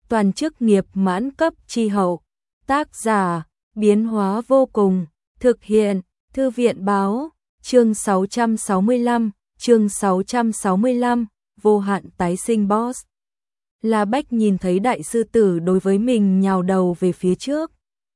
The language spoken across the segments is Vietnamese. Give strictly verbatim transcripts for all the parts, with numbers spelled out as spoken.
toàn chức nghiệp mãn cấp chi hậu. Tác giả, biến hóa vô cùng, thực hiện, Thư viện báo, chương sáu trăm sáu mươi lăm, chương sáu trăm sáu mươi lăm, vô hạn tái sinh boss. La Bách nhìn thấy đại sư tử đối với mình nhào đầu về phía trước,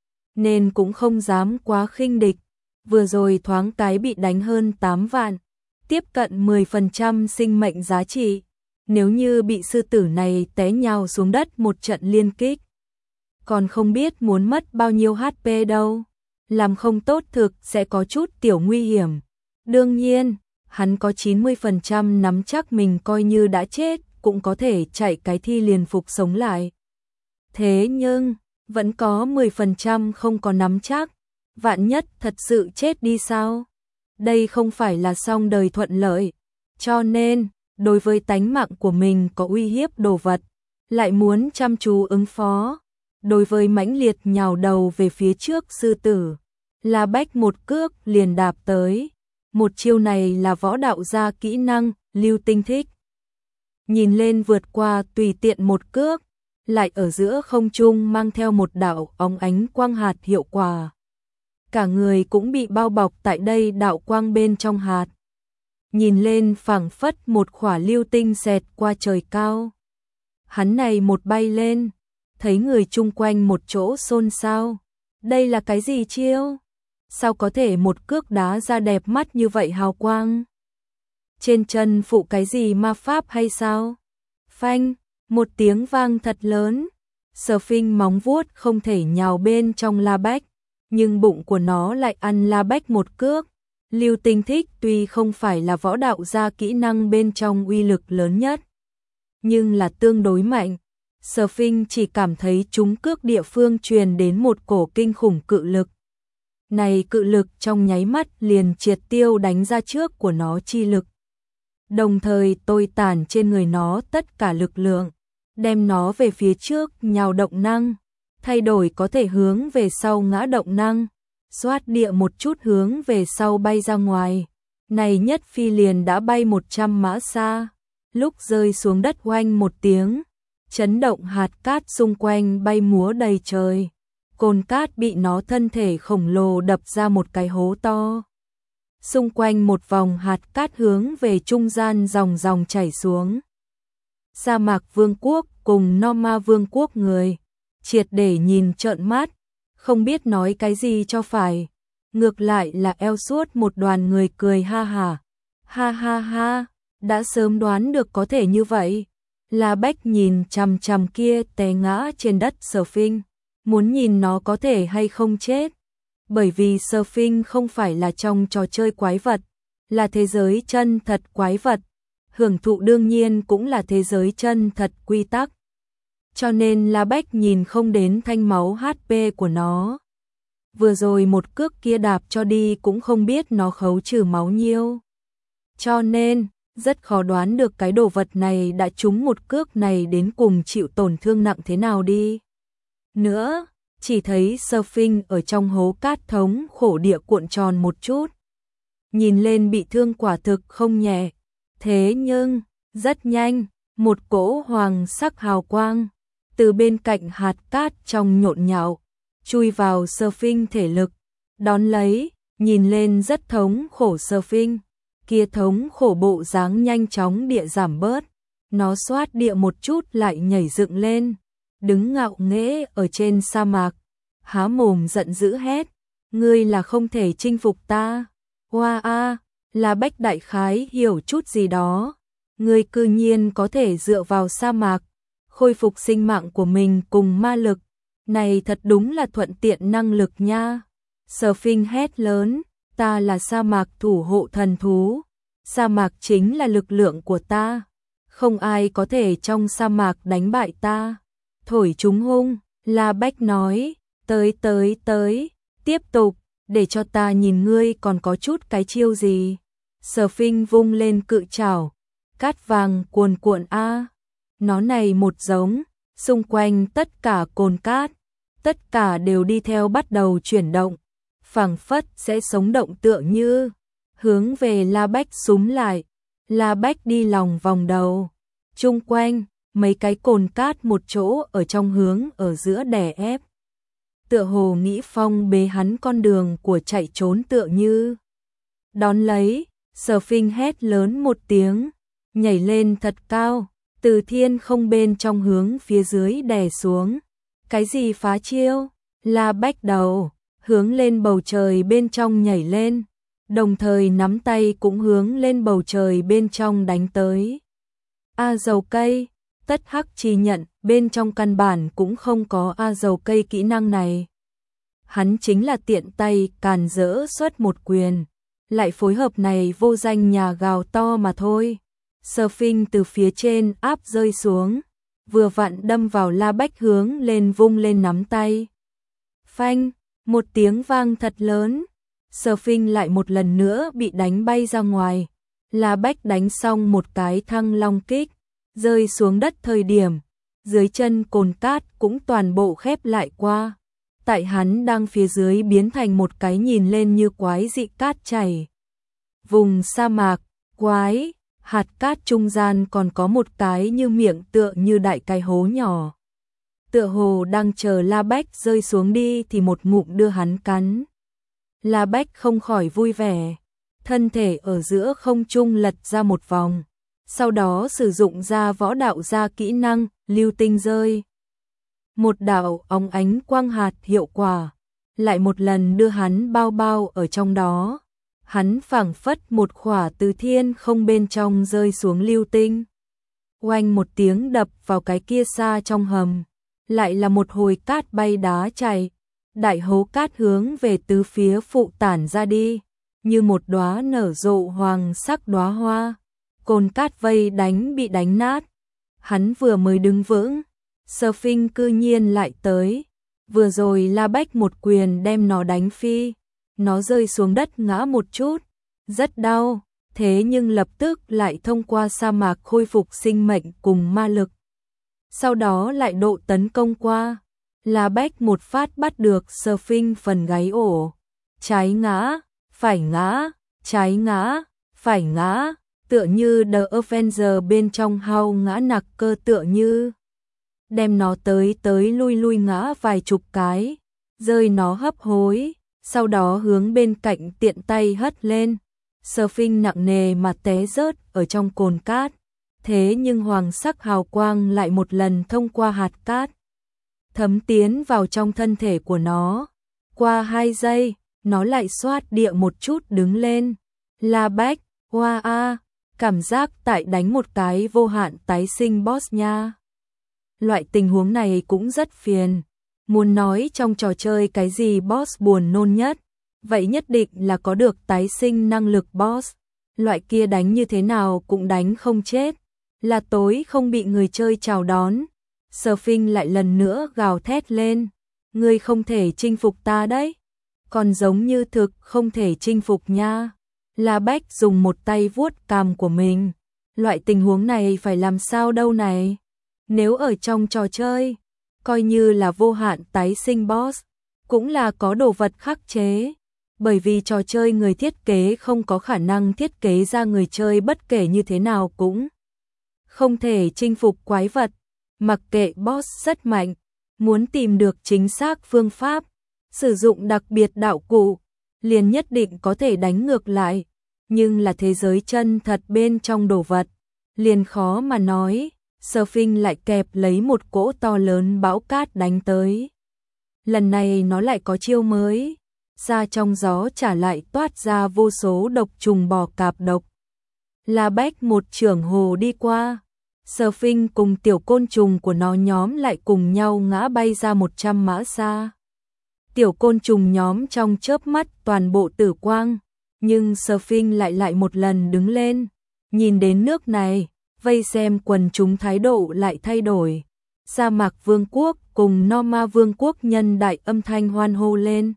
nên cũng không dám quá khinh địch, vừa rồi thoáng cái bị đánh hơn tám vạn, tiếp cận mười phần trăm sinh mệnh giá trị, nếu như bị sư tử này té nhào xuống đất một trận liên kích, còn không biết muốn mất bao nhiêu hát pê đâu, làm không tốt thực sẽ có chút tiểu nguy hiểm. Đương nhiên, hắn có chín mươi phần trăm nắm chắc mình coi như đã chết, cũng có thể chạy cái thi liền phục sống lại. Thế nhưng, vẫn có mười phần trăm không có nắm chắc, vạn nhất thật sự chết đi sao? Đây không phải là xong đời thuận lợi, cho nên, đối với tánh mạng của mình có uy hiếp đồ vật, lại muốn chăm chú ứng phó. Đối với mãnh liệt nhào đầu về phía trước sư tử, La Bách một cước liền đạp tới. Một chiêu này là võ đạo gia kỹ năng, Lưu Tinh Thích. Nhìn lên vượt qua tùy tiện một cước, lại ở giữa không trung mang theo một đạo óng ánh quang hạt hiệu quả. Cả người cũng bị bao bọc tại đây đạo quang bên trong hạt. Nhìn lên phảng phất một khỏa lưu tinh xẹt qua trời cao. Hắn này một bay lên, thấy người chung quanh một chỗ xôn xao. Đây là cái gì chiêu? Sao có thể một cước đá ra đẹp mắt như vậy hào quang? Trên chân phụ cái gì ma pháp hay sao? Phanh, một tiếng vang thật lớn. Surfing móng vuốt không thể nhào bên trong La Bách, nhưng bụng của nó lại ăn La Bách một cước. Lưu Tinh Thích tuy không phải là võ đạo gia kỹ năng bên trong uy lực lớn nhất, nhưng là tương đối mạnh. Surfing chỉ cảm thấy trúng cước địa phương truyền đến một cổ kinh khủng cự lực. Này cự lực trong nháy mắt liền triệt tiêu đánh ra trước của nó chi lực. Đồng thời tôi tản trên người nó tất cả lực lượng, đem nó về phía trước nhào động năng, thay đổi có thể hướng về sau ngã động năng, xoát địa một chút hướng về sau bay ra ngoài. Này nhất phi liền đã bay một trăm mã xa, lúc rơi xuống đất oanh một tiếng, chấn động hạt cát xung quanh bay múa đầy trời. Cồn cát bị nó thân thể khổng lồ đập ra một cái hố to. Xung quanh một vòng hạt cát hướng về trung gian dòng dòng chảy xuống. Sa mạc vương quốc cùng Norma vương quốc người, triệt để nhìn trợn mắt, không biết nói cái gì cho phải. Ngược lại là eo suốt một đoàn người cười ha hả. Ha ha ha, đã sớm đoán được có thể như vậy. La Bách nhìn chằm chằm kia té ngã trên đất Surfing, muốn nhìn nó có thể hay không chết. Bởi vì Surfing không phải là trong trò chơi quái vật, là thế giới chân thật quái vật. Hưởng thụ đương nhiên cũng là thế giới chân thật quy tắc. Cho nên La Bách nhìn không đến thanh máu hát pê của nó. Vừa rồi một cước kia đạp cho đi cũng không biết nó khấu trừ máu nhiêu. Cho nên, rất khó đoán được cái đồ vật này đã trúng một cước này đến cùng chịu tổn thương nặng thế nào đi. Nữa, chỉ thấy Surfing ở trong hố cát thống khổ địa cuộn tròn một chút. Nhìn lên bị thương quả thực không nhẹ. Thế nhưng, rất nhanh, một cỗ hoàng sắc hào quang từ bên cạnh hạt cát trong nhộn nhạo chui vào Surfing thể lực, đón lấy, nhìn lên rất thống khổ Surfing, kia thống khổ bộ dáng nhanh chóng địa giảm bớt, nó xoát địa một chút lại nhảy dựng lên, đứng ngạo nghễ ở trên sa mạc, há mồm giận dữ hét, ngươi là không thể chinh phục ta. Hoa a, La Bách đại khái hiểu chút gì đó, ngươi cư nhiên có thể dựa vào sa mạc khôi phục sinh mạng của mình cùng ma lực, này thật đúng là thuận tiện năng lực nha. Surfing hét lớn, ta là sa mạc thủ hộ thần thú, sa mạc chính là lực lượng của ta, không ai có thể trong sa mạc đánh bại ta. Thổi chúng hung, La Bách nói, tới tới tới, tiếp tục, để cho ta nhìn ngươi còn có chút cái chiêu gì. Surfing vung lên cự trảo, cát vàng cuồn cuộn a. Nó này một giống, xung quanh tất cả cồn cát, tất cả đều đi theo bắt đầu chuyển động, phảng phất sẽ sống động tựa như hướng về La Bách xúm lại. La Bách đi lòng vòng đầu, chung quanh mấy cái cồn cát một chỗ ở trong hướng ở giữa đè ép. Tựa hồ nghĩ phong bế hắn con đường của chạy trốn tựa như. Đón lấy, Sở Phinh hét lớn một tiếng, nhảy lên thật cao, từ thiên không bên trong hướng phía dưới đè xuống. Cái gì phá chiêu? La Bách đầu, hướng lên bầu trời bên trong nhảy lên, đồng thời nắm tay cũng hướng lên bầu trời bên trong đánh tới. A dầu cây, tất hắc chỉ nhận, bên trong căn bản cũng không có A dầu cây kỹ năng này. Hắn chính là tiện tay càn rỡ xuất một quyền, lại phối hợp này vô danh nhà gào to mà thôi. Sở Phinh từ phía trên áp rơi xuống, vừa vặn đâm vào La Bách hướng lên vung lên nắm tay. Phanh, một tiếng vang thật lớn, Sở Phinh lại một lần nữa bị đánh bay ra ngoài. La Bách đánh xong một cái thăng long kích, rơi xuống đất thời điểm, dưới chân cồn cát cũng toàn bộ khép lại qua. Tại hắn đang phía dưới biến thành một cái nhìn lên như quái dị cát chảy. Vùng sa mạc, quái, hạt cát trung gian còn có một cái như miệng tựa như đại cái hố nhỏ. Tựa hồ đang chờ La Bách rơi xuống đi thì một ngụm đưa hắn cắn. La Bách không khỏi vui vẻ, thân thể ở giữa không trung lật ra một vòng, sau đó sử dụng ra võ đạo gia kỹ năng, lưu tinh rơi. Một đạo óng ánh quang hạt hiệu quả, lại một lần đưa hắn bao bao ở trong đó. Hắn phảng phất một khỏa từ thiên không bên trong rơi xuống lưu tinh. Oanh một tiếng đập vào cái kia xa trong hầm, lại là một hồi cát bay đá chảy. Đại hố cát hướng về tứ phía phụ tản ra đi, như một đóa nở rộ hoàng sắc đóa hoa. Cồn cát vây đánh bị đánh nát. Hắn vừa mới đứng vững, Sở Phinh cư nhiên lại tới. Vừa rồi La Bách một quyền đem nó đánh phi, nó rơi xuống đất ngã một chút, rất đau, thế nhưng lập tức lại thông qua sa mạc khôi phục sinh mệnh cùng ma lực. Sau đó lại độ tấn công qua. La Bách một phát bắt được Sở Phinh phần gáy ổ, trái ngã, phải ngã, trái ngã, phải ngã, tựa như The Avenger bên trong hao ngã nặc cơ tựa như. Đem nó tới tới lui lui ngã vài chục cái, rơi nó hấp hối, sau đó hướng bên cạnh tiện tay hất lên. Sở Phinh nặng nề mà té rớt ở trong cồn cát, thế nhưng hoàng sắc hào quang lại một lần thông qua hạt cát, thấm tiến vào trong thân thể của nó. Qua hai giây, nó lại xoát địa một chút đứng lên. La Bách, hoa a, cảm giác tại đánh một cái vô hạn tái sinh boss nha. Loại tình huống này cũng rất phiền. Muốn nói trong trò chơi cái gì boss buồn nôn nhất, vậy nhất định là có được tái sinh năng lực boss. Loại kia đánh như thế nào cũng đánh không chết, là tối không bị người chơi chào đón. Sở Phinh lại lần nữa gào thét lên, ngươi không thể chinh phục ta đấy, còn giống như thực không thể chinh phục nha. La Bách dùng một tay vuốt cằm của mình, loại tình huống này phải làm sao đâu này. Nếu ở trong trò chơi, coi như là vô hạn tái sinh boss, cũng là có đồ vật khắc chế, bởi vì trò chơi người thiết kế không có khả năng thiết kế ra người chơi bất kể như thế nào cũng không thể chinh phục quái vật. Mặc kệ boss rất mạnh, muốn tìm được chính xác phương pháp, sử dụng đặc biệt đạo cụ, liền nhất định có thể đánh ngược lại, nhưng là thế giới chân thật bên trong đồ vật, liền khó mà nói. Sở Phinh lại kẹp lấy một cỗ to lớn bão cát đánh tới. Lần này nó lại có chiêu mới, ra trong gió trả lại toát ra vô số độc trùng bò cạp độc. La Bách một chưởng hồ đi qua, Sở Phinh cùng tiểu côn trùng của nó nhóm lại cùng nhau ngã bay ra một trăm mã xa. Tiểu côn trùng nhóm trong chớp mắt toàn bộ tử quang, nhưng Sở Phinh lại lại một lần đứng lên. Nhìn đến nước này, vây xem quần chúng thái độ lại thay đổi. Sa mạc vương quốc cùng Norma vương quốc nhân đại âm thanh hoan hô lên.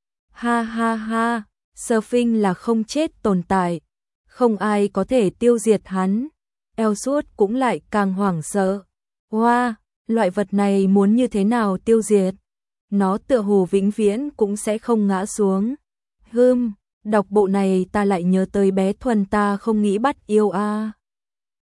Ha ha ha, Sở Phinh là không chết tồn tại, không ai có thể tiêu diệt hắn. Elsuốt cũng lại càng hoảng sợ. Hoa, wow, loại vật này muốn như thế nào tiêu diệt? Nó tựa hồ vĩnh viễn cũng sẽ không ngã xuống. Hừm, đọc bộ này ta lại nhớ tới bé Thuần ta không nghĩ bắt yêu a. À.